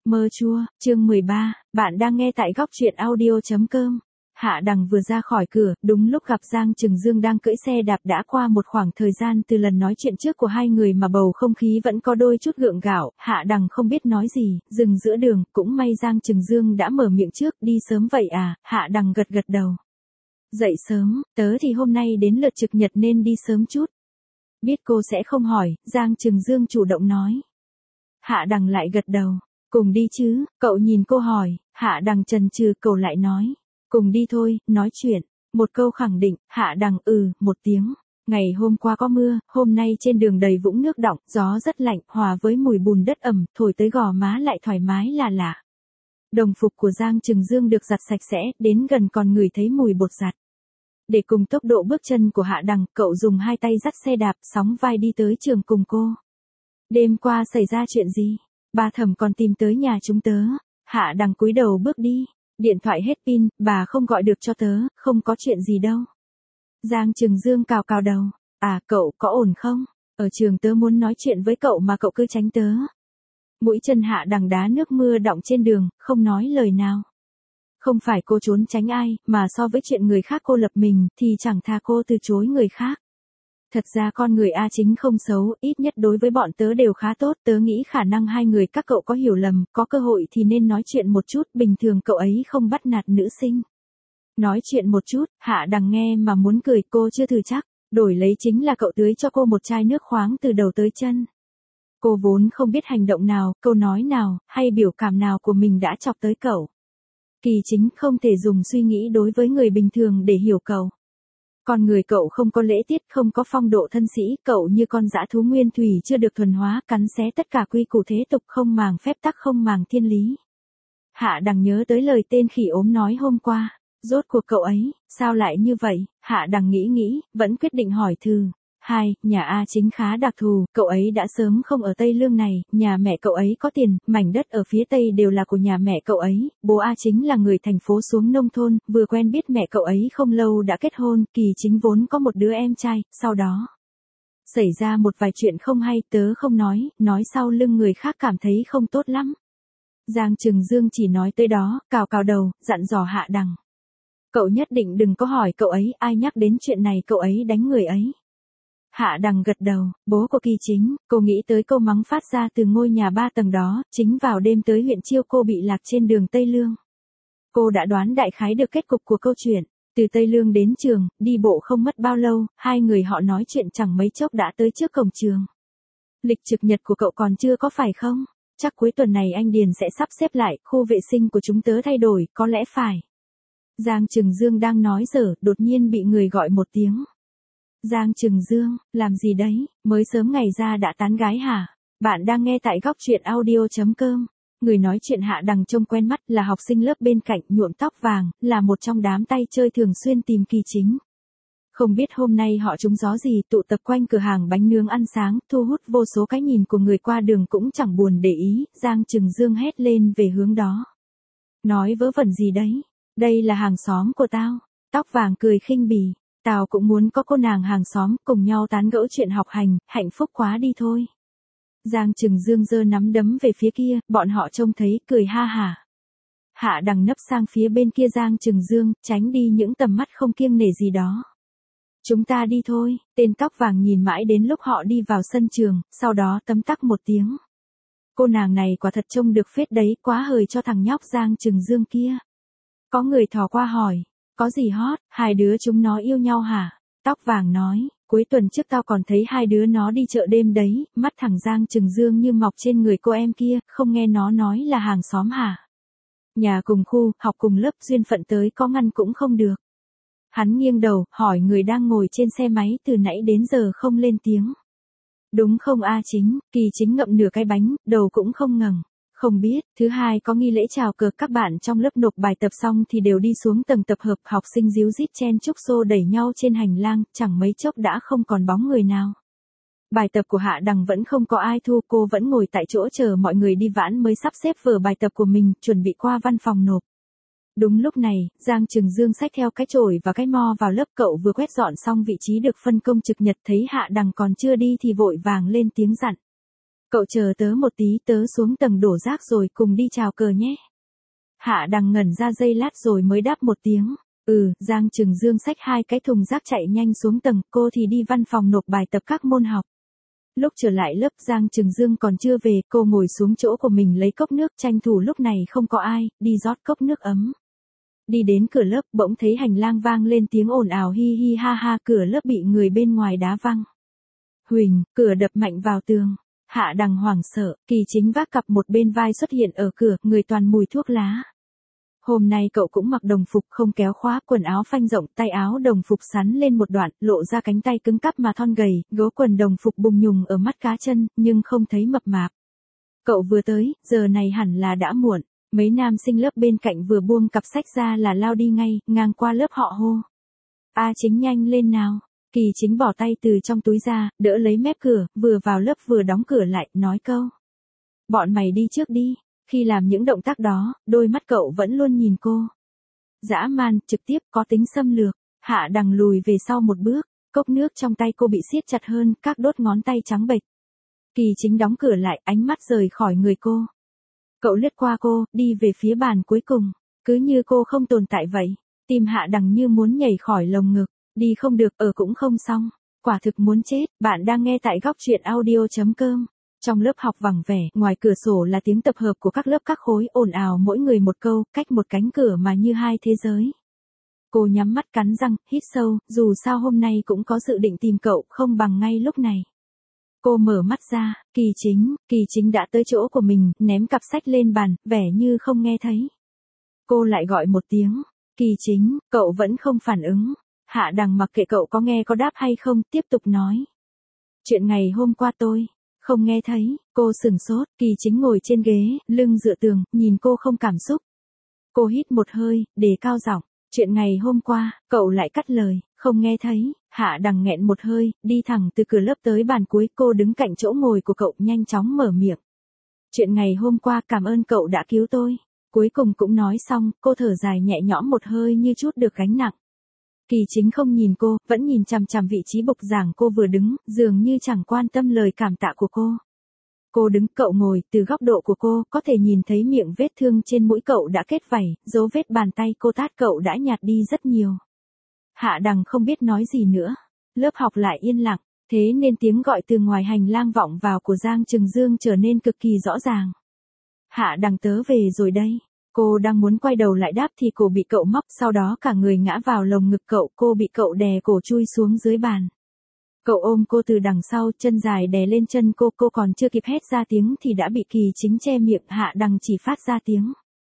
Mơ chua, chương 13, bạn đang nghe tại góc truyện audio.com. Hạ Đằng vừa ra khỏi cửa, đúng lúc gặp Giang Trừng Dương đang cưỡi xe đạp. Đã qua một khoảng thời gian từ lần nói chuyện trước của hai người mà bầu không khí vẫn có đôi chút gượng gạo. Hạ Đằng không biết nói gì, dừng giữa đường, cũng may Giang Trừng Dương đã mở miệng trước. Đi sớm vậy à? Hạ Đằng gật gật đầu. Dậy sớm, tớ thì hôm nay đến lượt trực nhật nên đi sớm chút. Biết cô sẽ không hỏi, Giang Trừng Dương chủ động nói. Hạ Đằng lại gật đầu. Cùng đi chứ, cậu nhìn cô hỏi. Hạ Đằng chần chừ, cậu lại nói. Cùng đi thôi, nói chuyện. Một câu khẳng định. Hạ Đằng một tiếng. Ngày hôm qua có mưa, hôm nay trên đường đầy vũng nước đọng, gió rất lạnh, hòa với mùi bùn đất ẩm, thổi tới gò má lại thoải mái lạ lạ. Đồng phục của Giang Trừng Dương được giặt sạch sẽ, đến gần còn ngửi thấy mùi bột giặt. Để cùng tốc độ bước chân của Hạ Đằng, cậu dùng hai tay dắt xe đạp, sóng vai đi tới trường cùng cô. Đêm qua xảy ra chuyện gì? Bà Thẩm còn tìm tới nhà chúng tớ. Hạ Đằng cúi đầu bước đi. Điện thoại hết pin, bà không gọi được cho tớ, không có chuyện gì đâu. Giang Trừng Dương cào cào đầu. À, cậu có ổn không? Ở trường tớ muốn nói chuyện với cậu mà cậu cứ tránh tớ. Mũi chân Hạ Đằng đá nước mưa đọng trên đường, không nói lời nào. Không phải cô trốn tránh ai, mà so với chuyện người khác cô lập mình, thì chẳng thà cô từ chối người khác. Thật ra con người A Chính không xấu, ít nhất đối với bọn tớ đều khá tốt. Tớ nghĩ khả năng hai người các cậu có hiểu lầm, có cơ hội thì nên nói chuyện một chút. Bình thường cậu ấy không bắt nạt nữ sinh. Nói chuyện một chút, Hạ Đằng nghe mà muốn cười, cô chưa thử chắc. Đổi lấy chính là cậu tưới cho cô một chai nước khoáng từ đầu tới chân. Cô vốn không biết hành động nào, câu nói nào, hay biểu cảm nào của mình đã chọc tới cậu. Kỳ Chính không thể dùng suy nghĩ đối với người bình thường để hiểu cậu. Con người cậu không có lễ tiết, không có phong độ thân sĩ, cậu như con dã thú nguyên thủy chưa được thuần hóa, cắn xé tất cả quy củ thế tục, không màng phép tắc, không màng thiên lý. Hạ Đằng nhớ tới lời tên khỉ ốm nói hôm qua. Rốt cuộc cậu ấy, sao lại như vậy? Hạ Đằng nghĩ, vẫn quyết định hỏi thử. Nhà A Chính khá đặc thù, cậu ấy đã sớm không ở Tây Lương này, nhà mẹ cậu ấy có tiền, mảnh đất ở phía Tây đều là của nhà mẹ cậu ấy, bố A Chính là người thành phố xuống nông thôn, vừa quen biết mẹ cậu ấy không lâu đã kết hôn, Kỳ Chính vốn có một đứa em trai, sau đó xảy ra một vài chuyện không hay, tớ không nói sau lưng người khác cảm thấy không tốt lắm. Giang Trừng Dương chỉ nói tới đó, cào cào đầu, dặn dò Hạ Đằng. Cậu nhất định đừng có hỏi cậu ấy, ai nhắc đến chuyện này cậu ấy đánh người ấy. Hạ Đằng gật đầu, bố của Kỳ Chính, cô nghĩ tới câu mắng phát ra từ ngôi nhà 3 tầng đó, chính vào đêm tới huyện Chiêu cô bị lạc trên đường Tây Lương. Cô đã đoán đại khái được kết cục của câu chuyện, từ Tây Lương đến trường, đi bộ không mất bao lâu, hai người họ nói chuyện chẳng mấy chốc đã tới trước cổng trường. Lịch trực nhật của cậu còn chưa có phải không? Chắc cuối tuần này anh Điền sẽ sắp xếp lại, khu vệ sinh của chúng tớ thay đổi, có lẽ phải. Giang Trừng Dương đang nói dở, đột nhiên bị người gọi một tiếng. Giang Trừng Dương, làm gì đấy, mới sớm ngày ra đã tán gái hả? Bạn đang nghe tại góc truyện audio.com. Người nói chuyện Hạ Đằng trông quen mắt, là học sinh lớp bên cạnh, nhuộm tóc vàng, là một trong đám tay chơi thường xuyên tìm Kỳ Chính. Không biết hôm nay họ trúng gió gì, tụ tập quanh cửa hàng bánh nướng ăn sáng, thu hút vô số cái nhìn của người qua đường cũng chẳng buồn để ý. Giang Trừng Dương hét lên về hướng đó. Nói vớ vẩn gì đấy? Đây là hàng xóm của tao. Tóc vàng cười khinh bỉ. Tao cũng muốn có cô nàng hàng xóm, cùng nhau tán gẫu chuyện học hành, hạnh phúc quá đi thôi. Giang Trừng Dương giơ nắm đấm về phía kia, bọn họ trông thấy, cười ha hả. Hạ Đằng nấp sang phía bên kia Giang Trừng Dương, tránh đi những tầm mắt không kiêng nể gì đó. Chúng ta đi thôi, tên tóc vàng nhìn mãi đến lúc họ đi vào sân trường, sau đó tấm tắc một tiếng. Cô nàng này quả thật trông được phết đấy, quá hời cho thằng nhóc Giang Trừng Dương kia. Có người thò qua hỏi. Có gì hot, hai đứa chúng nó yêu nhau hả? Tóc vàng nói, cuối tuần trước tao còn thấy hai đứa nó đi chợ đêm đấy, mắt thằng Giang Trừng Dương như mọc trên người cô em kia, không nghe nó nói là hàng xóm hả? Nhà cùng khu, học cùng lớp, duyên phận tới có ngăn cũng không được. Hắn nghiêng đầu, hỏi người đang ngồi trên xe máy từ nãy đến giờ không lên tiếng. Đúng không A Chính? Kỳ Chính ngậm nửa cái bánh, đầu cũng không ngẩng. Không biết, thứ hai có nghi lễ chào cờ, các bạn trong lớp nộp bài tập xong thì đều đi xuống tầng tập hợp, học sinh díu dít chen chúc xô đẩy nhau trên hành lang, chẳng mấy chốc đã không còn bóng người nào. Bài tập của Hạ Đằng vẫn không có ai thu, cô vẫn ngồi tại chỗ chờ mọi người đi vãn mới sắp xếp vở bài tập của mình, chuẩn bị qua văn phòng nộp. Đúng lúc này, Giang Trừng Dương xách theo cái chổi và cái mo vào lớp, cậu vừa quét dọn xong vị trí được phân công trực nhật, thấy Hạ Đằng còn chưa đi thì vội vàng lên tiếng dặn. Cậu chờ tớ một tí, tớ xuống tầng đổ rác rồi cùng đi chào cờ nhé. Hạ Đằng ngẩn ra giây lát rồi mới đáp một tiếng. Giang Trừng Dương xách 2 cái thùng rác chạy nhanh xuống tầng, cô thì đi văn phòng nộp bài tập các môn học. Lúc trở lại lớp Giang Trừng Dương còn chưa về, cô ngồi xuống chỗ của mình lấy cốc nước, tranh thủ lúc này không có ai, đi rót cốc nước ấm. Đi đến cửa lớp bỗng thấy hành lang vang lên tiếng ồn ào hi hi ha ha, cửa lớp bị người bên ngoài đá văng. Huỳnh, cửa đập mạnh vào tường. Hạ Đằng hoảng sợ, Kỳ Chính vác cặp một bên vai xuất hiện ở cửa, người toàn mùi thuốc lá. Hôm nay cậu cũng mặc đồng phục không kéo khóa, quần áo phanh rộng, tay áo đồng phục sắn lên một đoạn, lộ ra cánh tay cứng cắp mà thon gầy, gấu quần đồng phục bùng nhùng ở mắt cá chân, nhưng không thấy mập mạp. Cậu vừa tới, giờ này hẳn là đã muộn, mấy nam sinh lớp bên cạnh vừa buông cặp sách ra là lao đi ngay, ngang qua lớp họ hô. Chính nhanh lên nào. Kỳ Chính bỏ tay từ trong túi ra, đỡ lấy mép cửa, vừa vào lớp vừa đóng cửa lại, nói câu. Bọn mày đi trước đi. Khi làm những động tác đó, đôi mắt cậu vẫn luôn nhìn cô. Dã man, trực tiếp, có tính xâm lược. Hạ Đằng lùi về sau một bước, cốc nước trong tay cô bị siết chặt hơn, các đốt ngón tay trắng bệch. Kỳ Chính đóng cửa lại, ánh mắt rời khỏi người cô. Cậu lướt qua cô, đi về phía bàn cuối cùng, cứ như cô không tồn tại vậy. Tim Hạ Đằng như muốn nhảy khỏi lồng ngực, đi không được, ở cũng không xong. Quả thực muốn chết. Bạn đang nghe tại Góc Truyện Audio.com. Trong lớp học vắng vẻ, ngoài cửa sổ là tiếng tập hợp của các lớp các khối, ồn ào mỗi người một câu, cách một cánh cửa mà như hai thế giới. Cô nhắm mắt cắn răng, hít sâu, dù sao hôm nay cũng có dự định tìm cậu, không bằng ngay lúc này. Cô mở mắt ra, Kỳ Chính đã tới chỗ của mình, ném cặp sách lên bàn, vẻ như không nghe thấy. Cô lại gọi một tiếng, Kỳ Chính, cậu vẫn không phản ứng. Hạ Đằng mặc kệ cậu có nghe có đáp hay không, tiếp tục nói. Chuyện ngày hôm qua tôi không nghe thấy. Cô sừng sốt, Kỳ Chính ngồi trên ghế, lưng dựa tường, nhìn cô không cảm xúc. Cô hít một hơi, đề cao giọng. Chuyện ngày hôm qua, cậu lại cắt lời, không nghe thấy. Hạ Đằng nghẹn một hơi, đi thẳng từ cửa lớp tới bàn cuối, cô đứng cạnh chỗ ngồi của cậu, nhanh chóng mở miệng. Chuyện ngày hôm qua, cảm ơn cậu đã cứu tôi. Cuối cùng cũng nói xong, cô thở dài nhẹ nhõm một hơi như chút được gánh nặng. Kỳ Chính không nhìn cô, vẫn nhìn chằm chằm vị trí bục giảng cô vừa đứng, dường như chẳng quan tâm lời cảm tạ của cô. Cô đứng, cậu ngồi, từ góc độ của cô, có thể nhìn thấy miệng vết thương trên mũi cậu đã kết vảy, dấu vết bàn tay cô tát cậu đã nhạt đi rất nhiều. Hạ Đằng không biết nói gì nữa. Lớp học lại yên lặng, thế nên tiếng gọi từ ngoài hành lang vọng vào của Giang Trừng Dương trở nên cực kỳ rõ ràng. Hạ Đằng, tớ về rồi đây. Cô đang muốn quay đầu lại đáp thì cổ bị cậu móc, sau đó cả người ngã vào lồng ngực cậu, cô bị cậu đè cổ chui xuống dưới bàn. Cậu ôm cô từ đằng sau, chân dài đè lên chân cô còn chưa kịp hét ra tiếng thì đã bị Kỳ Chính che miệng. Hạ Đằng chỉ phát ra tiếng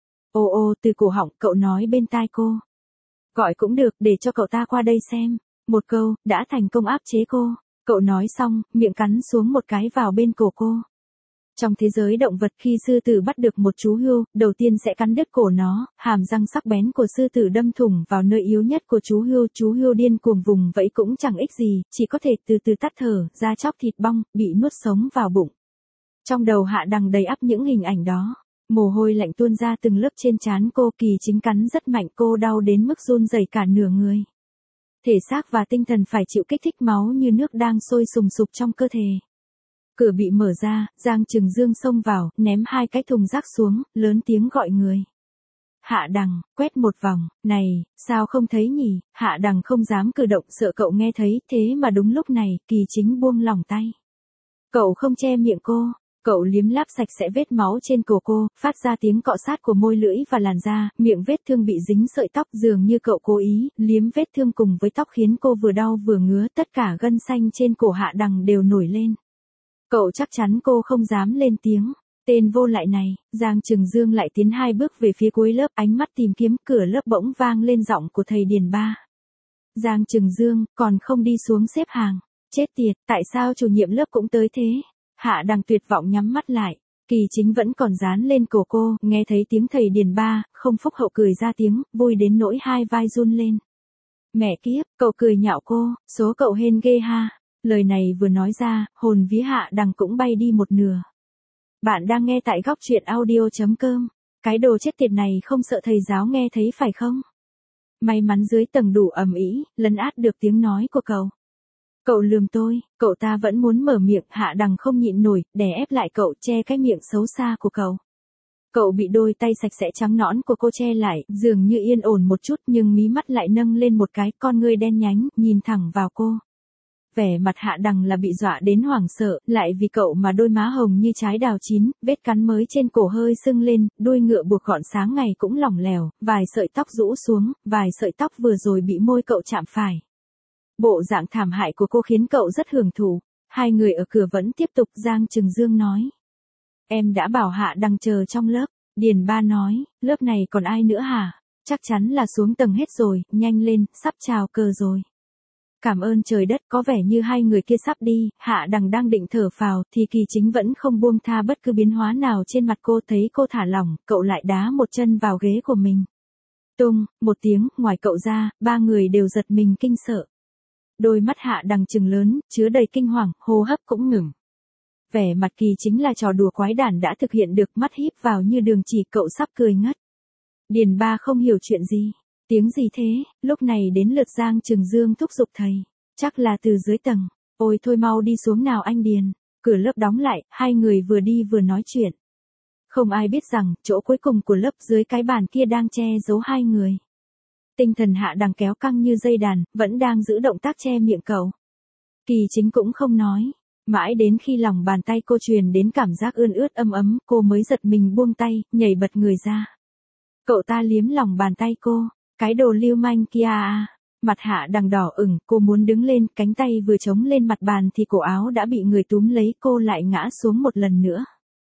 ô từ cổ họng, cậu nói bên tai cô. Gọi cũng được, để cho cậu ta qua đây xem. Một câu, đã thành công áp chế cô. Cậu nói xong, miệng cắn xuống một cái vào bên cổ cô. Trong thế giới động vật, khi sư tử bắt được một chú hươu, đầu tiên sẽ cắn đứt cổ nó, hàm răng sắc bén của sư tử đâm thủng vào nơi yếu nhất của chú hươu điên cuồng vùng vẫy cũng chẳng ích gì, chỉ có thể từ từ tắt thở, da chóc thịt bong, bị nuốt sống vào bụng. Trong đầu Hạ Đằng đầy ắp những hình ảnh đó, mồ hôi lạnh tuôn ra từng lớp trên trán cô. Kỳ Chính cắn rất mạnh, cô đau đến mức run rẩy cả nửa người. Thể xác và tinh thần phải chịu kích thích, máu như nước đang sôi sùng sục trong cơ thể. Cửa bị mở ra, Giang Trừng Dương xông vào, ném 2 cái thùng rác xuống, lớn tiếng gọi người. Hạ Đằng, quét một vòng, này, sao không thấy nhỉ? Hạ Đằng không dám cử động, sợ cậu nghe thấy, thế mà đúng lúc này, Kỳ Chính buông lỏng tay. Cậu không che miệng cô, cậu liếm láp sạch sẽ vết máu trên cổ cô, phát ra tiếng cọ sát của môi lưỡi và làn da, miệng vết thương bị dính sợi tóc, dường như cậu cố ý, liếm vết thương cùng với tóc khiến cô vừa đau vừa ngứa, tất cả gân xanh trên cổ Hạ Đằng đều nổi lên. Cậu chắc chắn cô không dám lên tiếng. Tên vô lại này. Giang Trừng Dương lại tiến 2 bước về phía cuối lớp, ánh mắt tìm kiếm. Cửa lớp bỗng vang lên giọng của thầy Điền Ba. Giang Trừng Dương, còn không đi xuống xếp hàng. Chết tiệt, tại sao chủ nhiệm lớp cũng tới thế? Hạ Đằng tuyệt vọng nhắm mắt lại. Kỳ Chính vẫn còn dán lên cổ cô, nghe thấy tiếng thầy Điền Ba, không phúc hậu cười ra tiếng, vui đến nỗi 2 vai run lên. Mẹ kiếp, cậu cười nhạo cô, số cậu hên ghê ha. Lời này vừa nói ra, hồn vía Hạ Đằng cũng bay đi một nửa. Bạn đang nghe tại Góc Truyện Audio.com. Cái đồ chết tiệt này không sợ thầy giáo nghe thấy phải không? May mắn dưới tầng đủ ầm ĩ, lấn át được tiếng nói của cậu. Cậu lườm tôi, cậu ta vẫn muốn mở miệng, Hạ Đằng không nhịn nổi, đè ép lại cậu, che cái miệng xấu xa của cậu. Cậu bị đôi tay sạch sẽ trắng nõn của cô che lại, dường như yên ổn một chút nhưng mí mắt lại nâng lên một cái, con ngươi đen nhánh, nhìn thẳng vào cô. Vẻ mặt Hạ Đằng là bị dọa đến hoảng sợ, lại vì cậu mà đôi má hồng như trái đào chín, vết cắn mới trên cổ hơi sưng lên, đuôi ngựa buộc gọn sáng ngày cũng lỏng lẻo, vài sợi tóc rũ xuống, vài sợi tóc vừa rồi bị môi cậu chạm phải. Bộ dạng thảm hại của cô khiến cậu rất hưởng thụ. Hai người ở cửa vẫn tiếp tục, Giang Trừng Dương nói. Em đã bảo Hạ Đằng chờ trong lớp. Điền Ba nói, lớp này còn ai nữa hả? Chắc chắn là xuống tầng hết rồi, nhanh lên, sắp chào cờ rồi. Cảm ơn trời đất, có vẻ như hai người kia sắp đi. Hạ Đằng đang định thở phào thì Kỳ Chính vẫn không buông tha bất cứ biến hóa nào trên mặt cô. Thấy cô thả lỏng, cậu lại đá một chân vào ghế của mình. Tung, một tiếng, ngoài cậu ra, ba người đều giật mình kinh sợ. Đôi mắt Hạ Đằng trừng lớn, chứa đầy kinh hoàng, hô hấp cũng ngừng. Vẻ mặt Kỳ Chính là trò đùa quái đản đã thực hiện được, mắt híp vào như đường chỉ, cậu sắp cười ngất. Điền Ba không hiểu chuyện gì. Tiếng gì thế? Lúc này đến lượt Giang Trừng Dương thúc giục thầy. Chắc là từ dưới tầng. Ôi thôi mau đi xuống nào anh Điền. Cửa lớp đóng lại, hai người vừa đi vừa nói chuyện. Không ai biết rằng, chỗ cuối cùng của lớp dưới cái bàn kia đang che giấu hai người. Tinh thần Hạ Đằng kéo căng như dây đàn, vẫn đang giữ động tác che miệng cậu. Kỳ Chính cũng không nói. Mãi đến khi lòng bàn tay cô truyền đến cảm giác ươn ướt ấm ấm, cô mới giật mình buông tay, nhảy bật người ra. Cậu ta liếm lòng bàn tay cô. Cái đồ lưu manh kia à. Mặt Hạ Đằng đỏ ửng, cô muốn đứng lên, cánh tay vừa chống lên mặt bàn thì cổ áo đã bị người túm lấy, cô lại ngã xuống một lần nữa.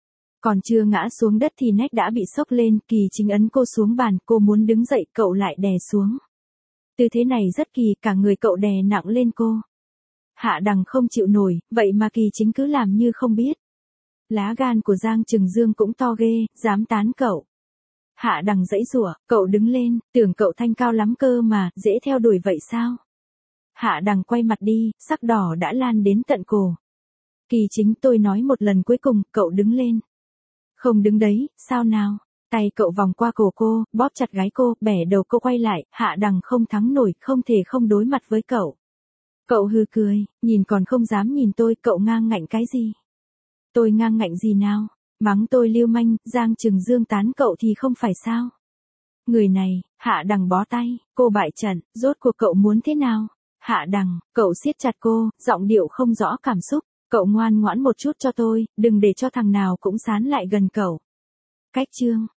Còn chưa ngã xuống đất thì nách đã bị xốc lên, Kỳ Chính ấn cô xuống bàn, cô muốn đứng dậy, cậu lại đè xuống. Tư thế này rất kỳ, cả người cậu đè nặng lên cô. Hạ Đằng không chịu nổi, vậy mà Kỳ Chính cứ làm như không biết. Lá gan của Giang Trừng Dương cũng to ghê, dám tán cậu. Hạ Đằng giãy giụa, cậu đứng lên, tưởng cậu thanh cao lắm cơ mà, dễ theo đuổi vậy sao? Hạ Đằng quay mặt đi, sắc đỏ đã lan đến tận cổ. Kỳ Chính, tôi nói một lần cuối cùng, cậu đứng lên. Không đứng đấy, sao nào? Tay cậu vòng qua cổ cô, bóp chặt gáy cô, bẻ đầu cô quay lại, Hạ Đằng không thắng nổi, không thể không đối mặt với cậu. Cậu hừ cười, nhìn còn không dám nhìn tôi, cậu ngang ngạnh cái gì? Tôi ngang ngạnh gì nào? Mắng tôi lưu manh, Giang Trừng Dương tán cậu thì không phải sao? Người này, Hạ Đằng bó tay, cô bại trận, rốt cuộc cậu muốn thế nào? Hạ Đằng, cậu siết chặt cô, giọng điệu không rõ cảm xúc, cậu ngoan ngoãn một chút cho tôi, đừng để cho thằng nào cũng sán lại gần cậu. Cách chương